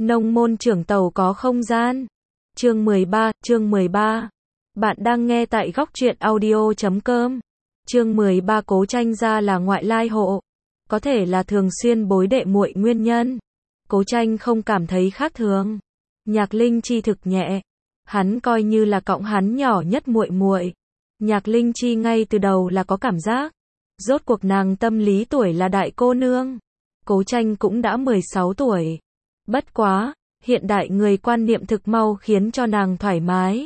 Nông môn trưởng tàu có không gian. Chương 13. Bạn đang nghe tại góc truyện audio.com. Chương 13 Cố Tranh gia là ngoại lai hộ. Có thể là thường xuyên bối đệ muội nguyên nhân. Cố Tranh không cảm thấy khác thường. Nhạc Linh Chi thực nhẹ. Hắn coi như là cõng hắn nhỏ nhất muội muội. Nhạc Linh Chi ngay từ đầu là có cảm giác. Rốt cuộc nàng tâm lý tuổi là đại cô nương. Cố Tranh cũng đã 16 tuổi. Bất quá, hiện đại người quan niệm thực mau khiến cho nàng thoải mái.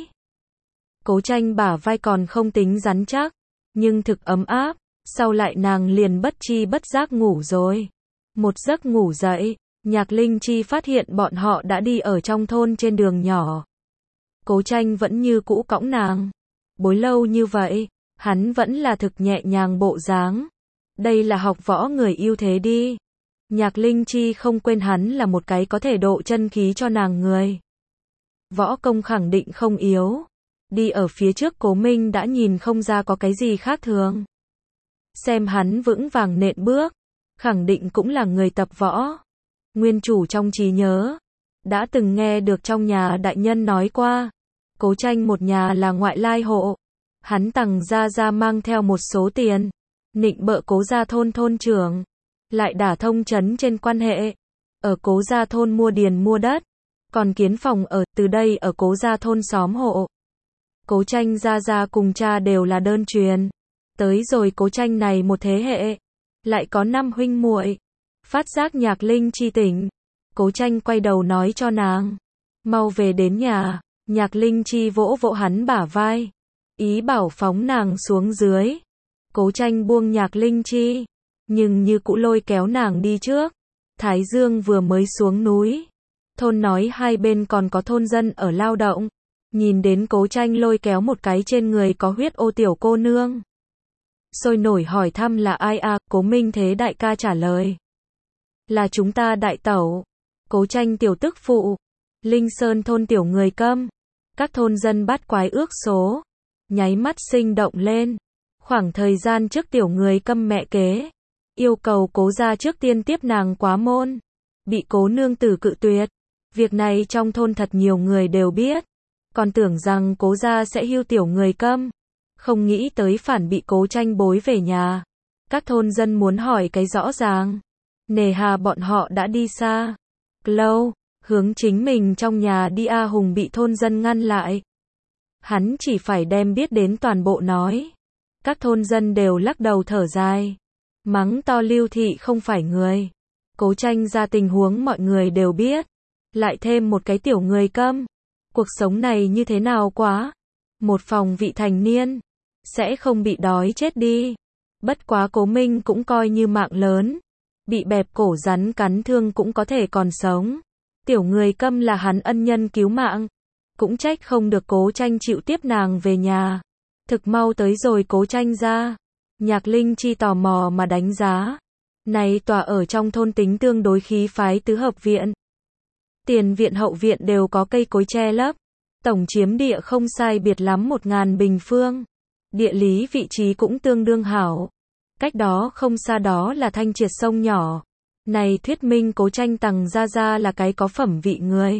Cố Tranh bả vai còn không tính rắn chắc, nhưng thực ấm áp, sau lại nàng liền bất chi bất giác ngủ rồi. Một giấc ngủ dậy, Nhạc Linh Chi phát hiện bọn họ đã đi ở trong thôn trên đường nhỏ. Cố Tranh vẫn như cũ cõng nàng. Bối lâu như vậy, hắn vẫn là thực nhẹ nhàng bộ dáng. Đây là học võ người ưu thế đi. Nhạc Linh Chi không quên hắn là một cái có thể độ chân khí cho nàng người. Võ công khẳng định không yếu. Đi ở phía trước Cố Minh đã nhìn không ra có cái gì khác thường. Xem hắn vững vàng nện bước, khẳng định cũng là người tập võ. Nguyên chủ trong trí nhớ, đã từng nghe được trong nhà đại nhân nói qua, Cố Tranh một nhà là ngoại lai hộ. Hắn Tằng gia mang theo một số tiền, nịnh bợ Cố gia thôn thôn trưởng, lại đả thông trấn trên quan hệ, ở Cố gia thôn mua điền mua đất, còn kiến phòng ở, từ đây ở Cố gia thôn xóm hộ. Cố Tranh gia cùng cha đều là đơn truyền, tới rồi Cố Tranh này một thế hệ, lại có 5 huynh muội. Phát giác Nhạc Linh Chi tỉnh, Cố Tranh quay đầu nói cho nàng, mau về đến nhà. Nhạc Linh Chi vỗ vỗ hắn bả vai, ý bảo phóng nàng xuống dưới. Cố Tranh buông Nhạc Linh Chi, nhưng như cũ lôi kéo nàng đi trước. Thái Dương vừa mới xuống núi, thôn nói hai bên còn có thôn dân ở lao động. Nhìn đến Cố Tranh lôi kéo một cái trên người có huyết ô tiểu cô nương, sôi nổi hỏi thăm là ai à. Cố Minh Thế đại ca trả lời, là chúng ta đại tẩu, Cố Tranh tiểu tức phụ, Linh Sơn thôn tiểu người câm. Các thôn dân bắt quái ước số, nháy mắt sinh động lên. Khoảng thời gian trước tiểu người câm mẹ kế, yêu cầu Cố gia trước tiên tiếp nàng quá môn, bị Cố nương tử cự tuyệt. Việc này trong thôn thật nhiều người đều biết, còn tưởng rằng Cố gia sẽ hưu tiểu người câm, không nghĩ tới phản bị Cố Tranh bối về nhà. Các thôn dân muốn hỏi cái rõ ràng, nề hà bọn họ đã đi xa lâu, hướng chính mình trong nhà đi. A Hùng bị thôn dân ngăn lại, hắn chỉ phải đem biết đến toàn bộ nói. Các thôn dân đều lắc đầu thở dài, mắng to Lưu thị không phải người. Cố Tranh ra tình huống mọi người đều biết, lại thêm một cái tiểu người câm, cuộc sống này như thế nào quá. Một phòng vị thành niên, sẽ không bị đói chết đi. Bất quá Cố Minh cũng coi như mạng lớn, bị bẹp cổ rắn cắn thương cũng có thể còn sống. Tiểu người câm là hắn ân nhân cứu mạng, cũng trách không được Cố Tranh chịu tiếp nàng về nhà. Thực mau tới rồi Cố Tranh ra, Nhạc Linh Chi tò mò mà đánh giá. Này tòa ở trong thôn tính tương đối khí phái tứ hợp viện. Tiền viện hậu viện đều có cây cối che lấp, tổng chiếm địa không sai biệt lắm 1000 bình phương. Địa lý vị trí cũng tương đương hảo. Cách đó không xa đó là thanh triệt sông nhỏ. Này thuyết minh Cố Tranh Tằng gia là cái có phẩm vị người.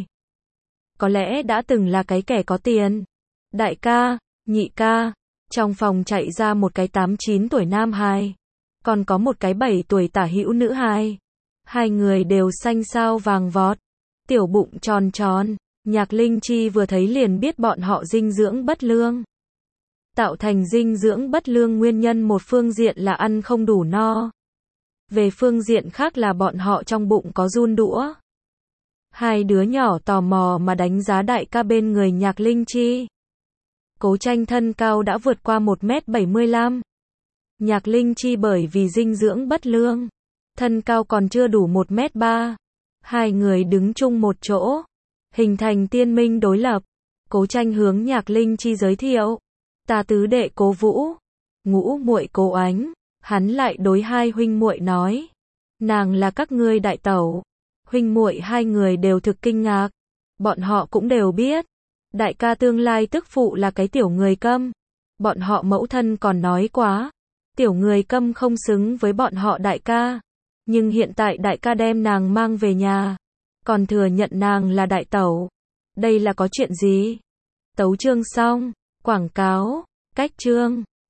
Có lẽ đã từng là cái kẻ có tiền. Đại ca, nhị ca, trong phòng chạy ra một cái 8-9 tuổi nam hài, còn có một cái 7 tuổi tả hữu nữ hài. Hai người đều xanh xao vàng vọt, tiểu bụng tròn tròn. Nhạc Linh Chi vừa thấy liền biết bọn họ dinh dưỡng bất lương. Tạo thành dinh dưỡng bất lương nguyên nhân một phương diện là ăn không đủ no. Về phương diện khác là bọn họ trong bụng có giun đũa. Hai đứa nhỏ tò mò mà đánh giá đại ca bên người Nhạc Linh Chi. Cố Tranh thân cao đã vượt qua 1m75. Nhạc Linh Chi bởi vì dinh dưỡng bất lương, thân cao còn chưa đủ 1m3. Hai người đứng chung một chỗ, hình thành tiên minh đối lập. Cố Tranh hướng Nhạc Linh Chi giới thiệu, ta tứ đệ Cố Vũ, ngũ muội Cố Ánh. Hắn lại đối hai huynh muội nói, nàng là các ngươi đại tẩu. Huynh muội hai người đều thực kinh ngạc, bọn họ cũng đều biết, đại ca tương lai tức phụ là cái tiểu người câm. Bọn họ mẫu thân còn nói quá, tiểu người câm không xứng với bọn họ đại ca. Nhưng hiện tại đại ca đem nàng mang về nhà, còn thừa nhận nàng là đại tẩu. Đây là có chuyện gì? Tấu chương xong. Quảng cáo. Cách chương.